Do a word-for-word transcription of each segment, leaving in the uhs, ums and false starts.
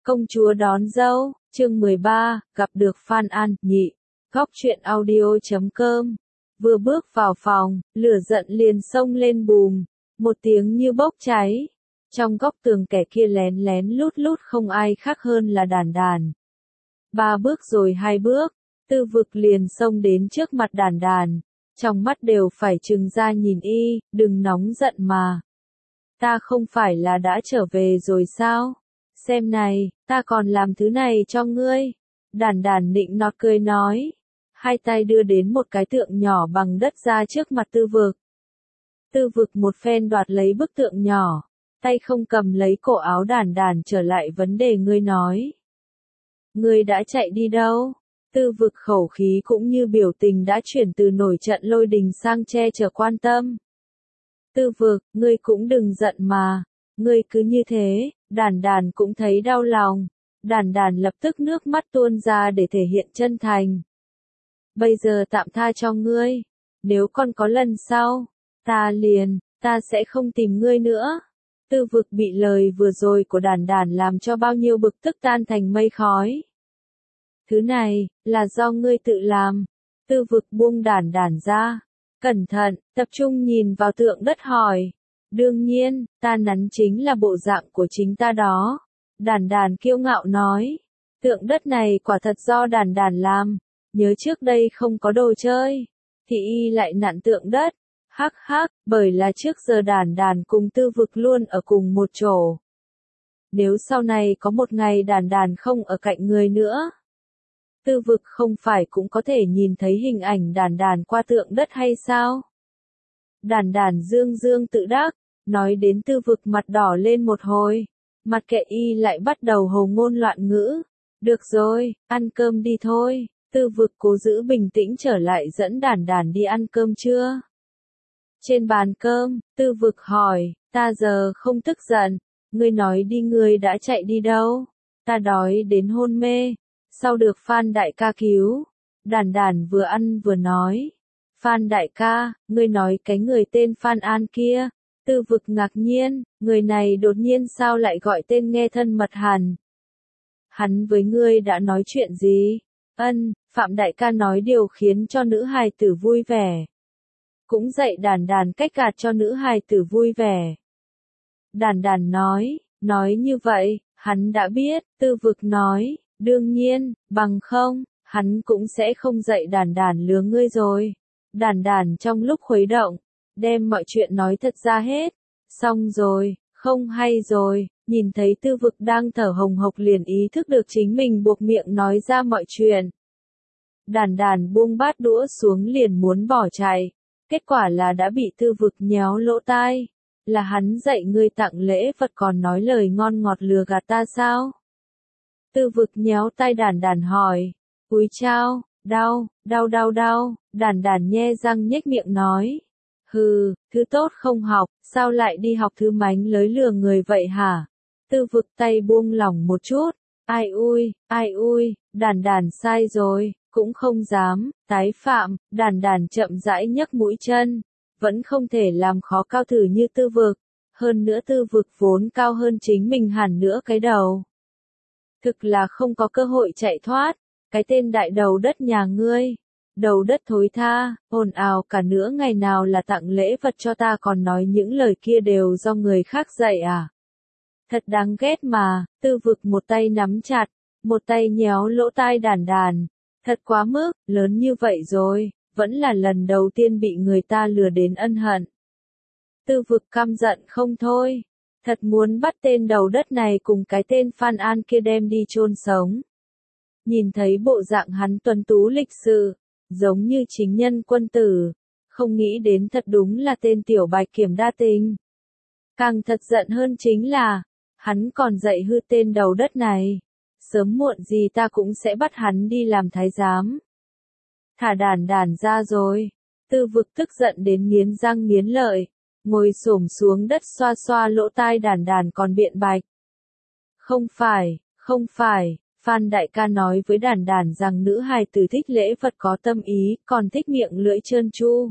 Công chúa đón dâu, chương mười ba, gặp được Phan An, nhị. Góc truyện audio chấm com. Vừa bước vào phòng, lửa giận liền xông lên bùm, một tiếng như bốc cháy. Trong góc tường kẻ kia lén lén lút lút không ai khác hơn là Đàn Đàn. Ba bước rồi hai bước, Tư Vực liền xông đến trước mặt Đàn Đàn, trong mắt đều phải trừng ra nhìn y, đừng nóng giận mà. Ta không phải là đã trở về rồi sao? Xem này, ta còn làm thứ này cho ngươi. Đàn Đàn nịnh nọt cười nói. Hai tay đưa đến một cái tượng nhỏ bằng đất ra trước mặt Tư Vực. Tư Vực một phen đoạt lấy bức tượng nhỏ, tay không cầm lấy cổ áo Đàn Đàn trở lại vấn đề ngươi nói. Ngươi đã chạy đi đâu? Tư Vực khẩu khí cũng như biểu tình đã chuyển từ nổi trận lôi đình sang che chở quan tâm. Tư Vực, ngươi cũng đừng giận mà, ngươi cứ như thế. Đàn Đàn cũng thấy đau lòng, Đàn Đàn lập tức nước mắt tuôn ra để thể hiện chân thành. Bây giờ tạm tha cho ngươi, nếu còn có lần sau, ta liền, ta sẽ không tìm ngươi nữa. Tư Vực bị lời vừa rồi của Đàn Đàn làm cho bao nhiêu bực tức tan thành mây khói. Thứ này, là do ngươi tự làm. Tư Vực buông Đàn Đàn ra, cẩn thận, tập trung nhìn vào tượng đất hỏi. Đương nhiên, ta nắn chính là bộ dạng của chính ta đó. Đàn Đàn kiêu ngạo nói. Tượng đất này quả thật do Đàn Đàn làm. Nhớ trước đây không có đồ chơi, thì y lại nặn tượng đất. Hắc hắc, bởi là trước giờ Đàn Đàn cùng Tư Vực luôn ở cùng một chỗ. Nếu sau này có một ngày Đàn Đàn không ở cạnh người nữa, Tư Vực không phải cũng có thể nhìn thấy hình ảnh Đàn Đàn qua tượng đất hay sao? Đàn Đàn dương dương tự đắc, nói đến Tư Vực mặt đỏ lên một hồi, mặt kệ y lại bắt đầu hồ ngôn loạn ngữ. Được rồi, ăn cơm đi thôi. Tư Vực cố giữ bình tĩnh trở lại dẫn Đàn Đàn đi ăn cơm trưa. Trên bàn cơm, Tư Vực hỏi, ta giờ không tức giận, ngươi nói đi ngươi đã chạy đi đâu? Ta đói đến hôn mê, sau được Phan đại ca cứu. Đàn Đàn vừa ăn vừa nói, Phan đại ca, ngươi nói cái người tên Phan An kia. Tư Vực ngạc nhiên, người này đột nhiên sao lại gọi tên nghe thân mật hẳn. Hắn với ngươi đã nói chuyện gì? Ân, Phạm đại ca nói điều khiến cho nữ hài tử vui vẻ. Cũng dạy Đàn Đàn cách gạt cho nữ hài tử vui vẻ. Đàn Đàn nói, nói như vậy, hắn đã biết. Tư Vực nói, đương nhiên, bằng không, hắn cũng sẽ không dạy Đàn Đàn lừa ngươi rồi. Đàn Đàn trong lúc khuấy động, đem mọi chuyện nói thật ra hết. Xong rồi, không hay rồi, nhìn thấy Tư Vực đang thở hồng hộc liền ý thức được chính mình buộc miệng nói ra mọi chuyện. Đàn Đàn buông bát đũa xuống liền muốn bỏ chạy, kết quả là đã bị Tư Vực nhéo lỗ tai. Là hắn dạy ngươi tặng lễ vật còn nói lời ngon ngọt lừa gạt ta sao? Tư Vực nhéo tay Đàn Đàn hỏi, úi chao, đau, đau đau đau. Đàn Đàn nhe răng nhếch miệng nói. Hừ, thứ tốt không học, sao lại đi học thứ mánh lới lừa người vậy hả? Tư Vực tay buông lỏng một chút. Ai ui, ai ui, Đàn Đàn sai rồi, cũng không dám, tái phạm. Đàn Đàn chậm rãi nhấc mũi chân, vẫn không thể làm khó cao thử như Tư Vực. Hơn nữa Tư Vực vốn cao hơn chính mình hẳn nữa cái đầu. Thực là không có cơ hội chạy thoát, cái tên đại đầu đất nhà ngươi. Đầu đất thối tha, ồn ào cả nửa ngày nào là tặng lễ vật cho ta còn nói những lời kia đều do người khác dạy à. Thật đáng ghét mà. Tư Vực một tay nắm chặt, một tay nhéo lỗ tai Đàn Đàn. Thật quá mức, lớn như vậy rồi, vẫn là lần đầu tiên bị người ta lừa đến ân hận. Tư Vực căm giận không thôi, thật muốn bắt tên đầu đất này cùng cái tên Phan An kia đem đi chôn sống. Nhìn thấy bộ dạng hắn tuấn tú lịch sự, giống như chính nhân quân tử, không nghĩ đến thật đúng là tên tiểu bạch kiểm đa tình. Càng thật giận hơn chính là, hắn còn dạy hư tên đầu đất này. Sớm muộn gì ta cũng sẽ bắt hắn đi làm thái giám. Thả Đàn Đàn ra rồi. Tư Vực tức giận đến nghiến răng nghiến lợi, ngồi xổm xuống đất xoa xoa lỗ tai Đàn Đàn còn biện bạch. Không phải, không phải. Phan đại ca nói với Đàn Đàn rằng nữ hài tử thích lễ vật có tâm ý, còn thích miệng lưỡi trơn tru.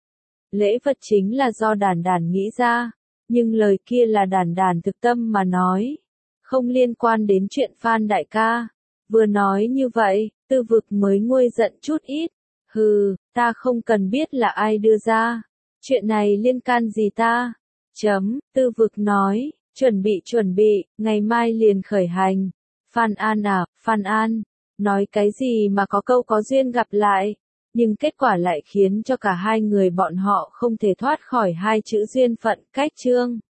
Lễ vật chính là do Đàn Đàn nghĩ ra, nhưng lời kia là Đàn Đàn thực tâm mà nói. không liên quan đến chuyện Phan đại ca. Vừa nói như vậy, Tư Vực mới nguôi giận chút ít. Hừ, ta không cần biết là ai đưa ra. Chuyện này liên can gì ta? Chấm, Tư Vực nói, chuẩn bị chuẩn bị, ngày mai liền khởi hành. Phan An à, Phan An, nói cái gì mà có câu có duyên gặp lại, nhưng kết quả lại khiến cho cả hai người bọn họ không thể thoát khỏi hai chữ duyên phận cách chương.